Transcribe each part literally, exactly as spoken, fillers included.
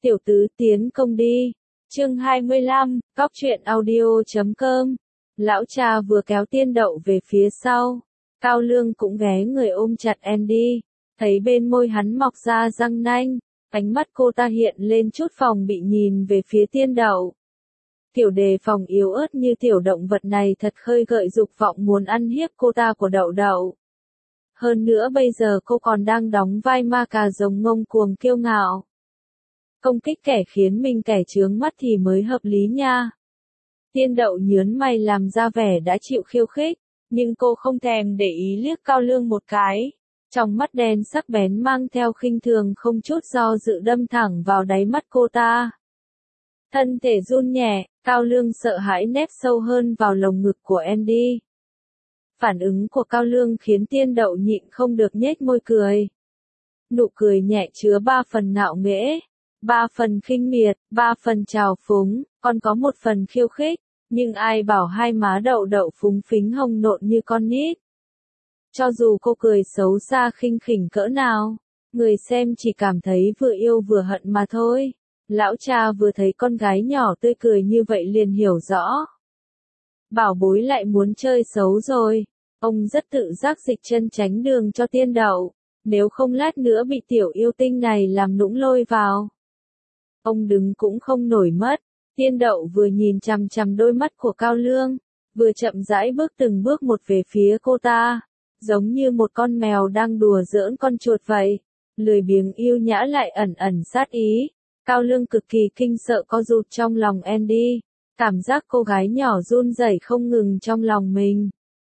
Tiểu tứ tiến công đi. Chương hai mươi lăm, cóc truyện audio chấm com. Lão cha vừa kéo Tiên Đậu về phía sau. Cao Lương cũng ghé người ôm chặt Andy. Thấy bên môi hắn mọc ra răng nanh. Ánh mắt cô ta hiện lên chút phòng bị nhìn về phía Tiên Đậu. Tiểu đề phòng yếu ớt như tiểu động vật này thật khơi gợi dục vọng muốn ăn hiếp cô ta của Đậu Đậu. Hơn nữa bây giờ cô còn đang đóng vai ma cà rồng ngông cuồng kiêu ngạo. Công kích kẻ khiến mình kẻ chướng mắt thì mới hợp lý nha. Tiên Đậu nhớn mày làm ra vẻ đã chịu khiêu khích, nhưng cô không thèm để ý liếc Cao Lương một cái. Trong mắt đen sắc bén mang theo khinh thường không chút do dự đâm thẳng vào đáy mắt cô ta. Thân thể run nhẹ, Cao Lương sợ hãi nép sâu hơn vào lồng ngực của Andy. Phản ứng của Cao Lương khiến Tiên Đậu nhịn không được nhếch môi cười. Nụ cười nhẹ chứa ba phần ngạo nghễ, ba phần khinh miệt, ba phần trào phúng, còn có một phần khiêu khích, nhưng ai bảo hai má Đậu Đậu phúng phính hồng nộn như con nít. Cho dù cô cười xấu xa khinh khỉnh cỡ nào, người xem chỉ cảm thấy vừa yêu vừa hận mà thôi. Lão cha vừa thấy con gái nhỏ tươi cười như vậy liền hiểu rõ. Bảo bối lại muốn chơi xấu rồi. Ông rất tự giác dịch chân tránh đường cho Tiên Đậu, nếu không lát nữa bị tiểu yêu tinh này làm nũng lôi vào. Ông đứng cũng không nổi mất. Tiên Đậu vừa nhìn chằm chằm đôi mắt của Cao Lương, vừa chậm rãi bước từng bước một về phía cô ta, giống như một con mèo đang đùa giỡn con chuột vậy, lười biếng yêu nhã lại ẩn ẩn sát ý. Cao Lương cực kỳ kinh sợ co rụt trong lòng Andy, cảm giác cô gái nhỏ run rẩy không ngừng trong lòng mình.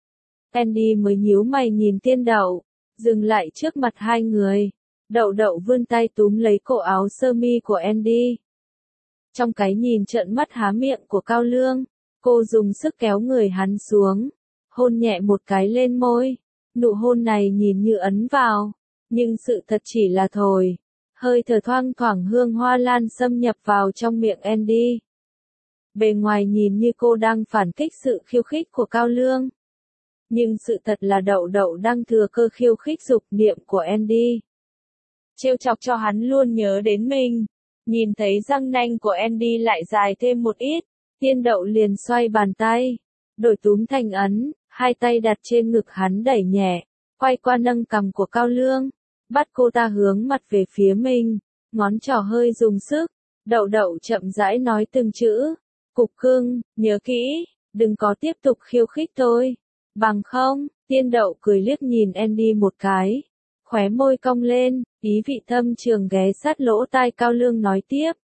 Andy mới nhíu mày nhìn Tiên Đậu, dừng lại trước mặt hai người. Đậu Đậu vươn tay túm lấy cổ áo sơ mi của Andy. Trong cái nhìn trợn mắt há miệng của Cao Lương, cô dùng sức kéo người hắn xuống, hôn nhẹ một cái lên môi. Nụ hôn này nhìn như ấn vào, nhưng sự thật chỉ là thổi. Hơi thở thoang thoảng hương hoa lan xâm nhập vào trong miệng Andy. Bề ngoài nhìn như cô đang phản kích sự khiêu khích của Cao Lương. Nhưng sự thật là Đậu Đậu đang thừa cơ khiêu khích dục niệm của Andy. Trêu chọc cho hắn luôn nhớ đến mình. Nhìn thấy răng nanh của Andy lại dài thêm một ít, Tiên Đậu liền xoay bàn tay, đổi túm thành ấn, hai tay đặt trên ngực hắn đẩy nhẹ, quay qua nâng cằm của Cao Lương, bắt cô ta hướng mặt về phía mình, ngón trỏ hơi dùng sức. Đậu Đậu chậm rãi nói từng chữ, cục cưng, nhớ kỹ, đừng có tiếp tục khiêu khích tôi. Bằng không, Tiên Đậu cười liếc nhìn Andy một cái, khóe môi cong lên, ý vị thâm trường ghé sát lỗ tai Cao Lương nói tiếp.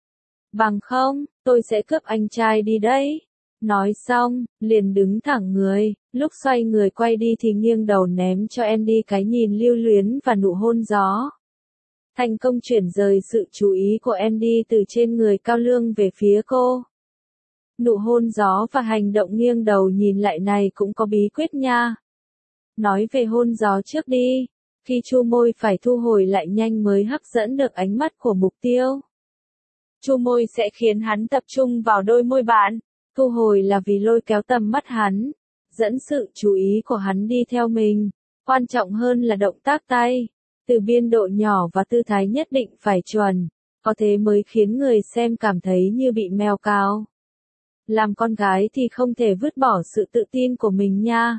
Bằng không, tôi sẽ cướp anh trai đi đấy. Nói xong, liền đứng thẳng người, lúc xoay người quay đi thì nghiêng đầu ném cho Andy cái nhìn lưu luyến và nụ hôn gió. Thành công chuyển rời sự chú ý của Andy từ trên người Cao Lương về phía cô. Nụ hôn gió và hành động nghiêng đầu nhìn lại này cũng có bí quyết nha. Nói về hôn gió trước đi, khi chu môi phải thu hồi lại nhanh mới hấp dẫn được ánh mắt của mục tiêu. Chu môi sẽ khiến hắn tập trung vào đôi môi bạn, thu hồi là vì lôi kéo tầm mắt hắn, dẫn sự chú ý của hắn đi theo mình. Quan trọng hơn là động tác tay, từ biên độ nhỏ và tư thái nhất định phải chuẩn, có thế mới khiến người xem cảm thấy như bị mèo cào. Làm con gái thì không thể vứt bỏ sự tự tin của mình nha.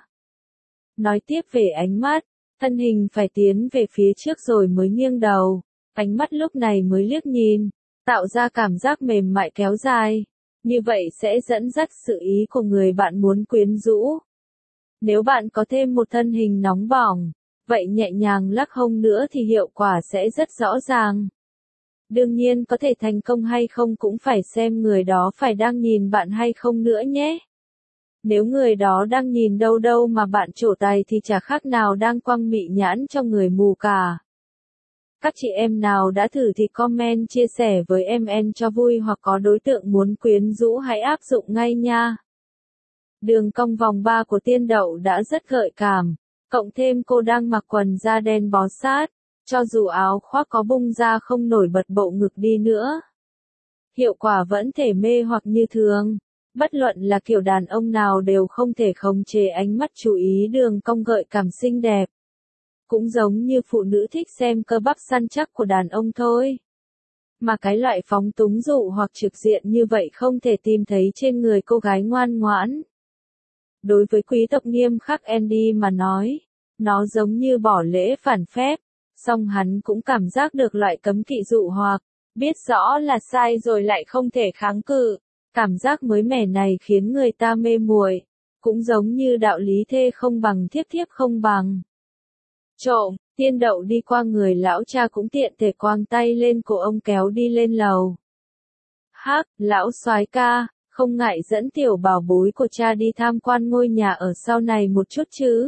Nói tiếp về ánh mắt, thân hình phải tiến về phía trước rồi mới nghiêng đầu, ánh mắt lúc này mới liếc nhìn, tạo ra cảm giác mềm mại kéo dài, như vậy sẽ dẫn dắt sự ý của người bạn muốn quyến rũ. Nếu bạn có thêm một thân hình nóng bỏng, vậy nhẹ nhàng lắc hông nữa thì hiệu quả sẽ rất rõ ràng. Đương nhiên có thể thành công hay không cũng phải xem người đó phải đang nhìn bạn hay không nữa nhé. Nếu người đó đang nhìn đâu đâu mà bạn trổ tài thì chả khác nào đang quăng mị nhãn cho người mù cả. Các chị em nào đã thử thì comment chia sẻ với em en cho vui, hoặc có đối tượng muốn quyến rũ hãy áp dụng ngay nha. Đường cong vòng ba của Tiên Đậu đã rất gợi cảm, cộng thêm cô đang mặc quần da đen bó sát, cho dù áo khoác có bung ra không nổi bật bộ ngực đi nữa, hiệu quả vẫn thể mê hoặc như thường. Bất luận là kiểu đàn ông nào đều không thể khống chế ánh mắt chú ý đường cong gợi cảm xinh đẹp. Cũng giống như phụ nữ thích xem cơ bắp săn chắc của đàn ông thôi. Mà cái loại phóng túng dụ hoặc trực diện như vậy không thể tìm thấy trên người cô gái ngoan ngoãn. Đối với quý tộc nghiêm khắc Andy mà nói, nó giống như bỏ lễ phản phép, song hắn cũng cảm giác được loại cấm kỵ dụ hoặc, biết rõ là sai rồi lại không thể kháng cự. Cảm giác mới mẻ này khiến người ta mê muội, cũng giống như đạo lý thê không bằng thiếp thiếp không bằng. Trộm, tiên đậu đi qua người lão cha cũng tiện thể quàng tay lên cổ ông kéo đi lên lầu. Hắc, lão soái ca, không ngại dẫn tiểu bảo bối của cha đi tham quan ngôi nhà ở sau này một chút chứ?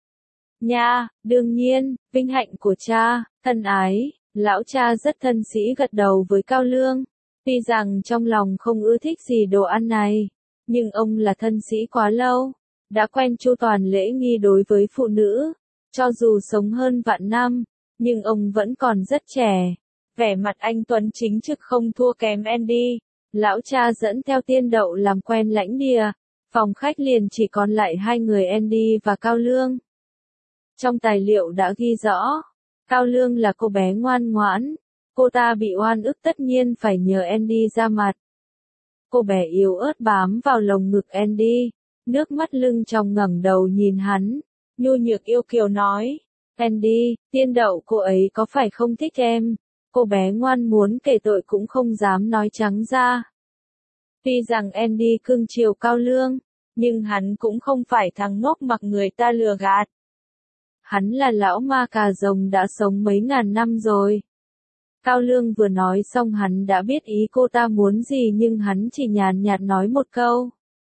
Nha, đương nhiên, vinh hạnh của cha, thân ái, lão cha rất thân sĩ gật đầu với Cao Lương. Tuy rằng trong lòng không ưa thích gì đồ ăn này, nhưng ông là thân sĩ quá lâu, đã quen chu toàn lễ nghi đối với phụ nữ, cho dù sống hơn vạn năm, nhưng ông vẫn còn rất trẻ. Vẻ mặt anh tuấn chính trực không thua kém Andy. Lão cha dẫn theo tiên đậu làm quen lãnh địa, phòng khách liền chỉ còn lại hai người Andy và Cao Lương. Trong tài liệu đã ghi rõ, Cao Lương là cô bé ngoan ngoãn, cô ta bị oan ức tất nhiên phải nhờ Andy ra mặt. Cô bé yếu ớt bám vào lồng ngực Andy, nước mắt lưng tròng ngẩng đầu nhìn hắn, nhu nhược yêu kiều nói, Andy, tiên đậu cô ấy có phải không thích em? Cô bé ngoan muốn kể tội cũng không dám nói trắng ra. Tuy rằng Andy cưng chiều Cao Lương, nhưng hắn cũng không phải thằng ngốc mặc người ta lừa gạt. Hắn là lão ma cà rồng đã sống mấy ngàn năm rồi. Cao Lương vừa nói xong hắn đã biết ý cô ta muốn gì nhưng hắn chỉ nhàn nhạt nói một câu.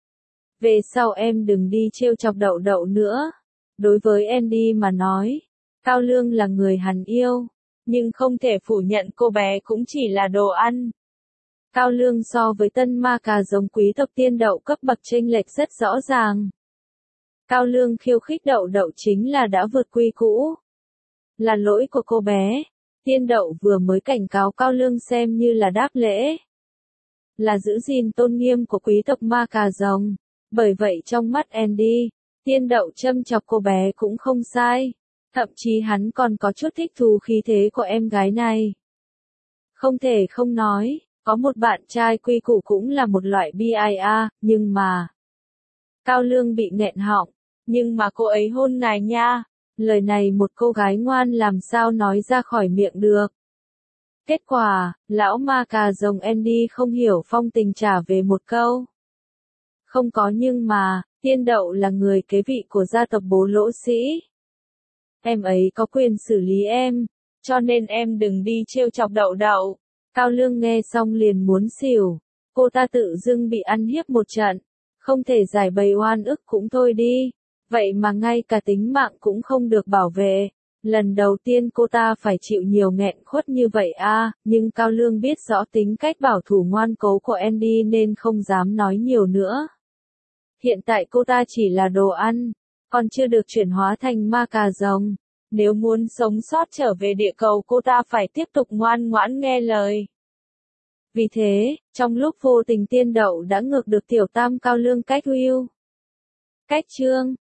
Về sau em đừng đi trêu chọc đậu đậu nữa. Đối với Andy mà nói, Cao Lương là người hắn yêu, nhưng không thể phủ nhận cô bé cũng chỉ là đồ ăn. Cao Lương so với tân ma cà rồng quý tộc tiên đậu cấp bậc chênh lệch rất rõ ràng. Cao Lương khiêu khích đậu đậu chính là đã vượt quy cũ. Là lỗi của cô bé. Tiên đậu vừa mới cảnh cáo Cao Lương xem như là đáp lễ. Là giữ gìn tôn nghiêm của quý tộc ma cà rồng. Bởi vậy trong mắt Andy, tiên đậu châm chọc cô bé cũng không sai. Thậm chí hắn còn có chút thích thú khí thế của em gái này. Không thể không nói, có một bạn trai quy củ cũng là một loại bia, nhưng mà... Cao Lương bị nghẹn họng, nhưng mà cô ấy hôn ngài nha. Lời này một cô gái ngoan làm sao nói ra khỏi miệng được. Kết quả, lão ma cà rồng Andy không hiểu phong tình trả về một câu. Không có nhưng mà, tiên đậu là người kế vị của gia tộc bố lỗ sĩ. Em ấy có quyền xử lý em, cho nên em đừng đi trêu chọc đậu đậu. Cao Lương nghe xong liền muốn xỉu, cô ta tự dưng bị ăn hiếp một trận, không thể giải bày oan ức cũng thôi đi, vậy mà ngay cả tính mạng cũng không được bảo vệ. Lần đầu tiên cô ta phải chịu nhiều nghẹn khuất như vậy à, nhưng Cao Lương biết rõ tính cách bảo thủ ngoan cố của Andy nên không dám nói nhiều nữa. Hiện tại cô ta chỉ là đồ ăn, còn chưa được chuyển hóa thành ma cà rồng. Nếu muốn sống sót trở về địa cầu cô ta phải tiếp tục ngoan ngoãn nghe lời. Vì thế, trong lúc vô tình tiên đậu đã ngược được tiểu tam Cao Lương cách Will. Cách chương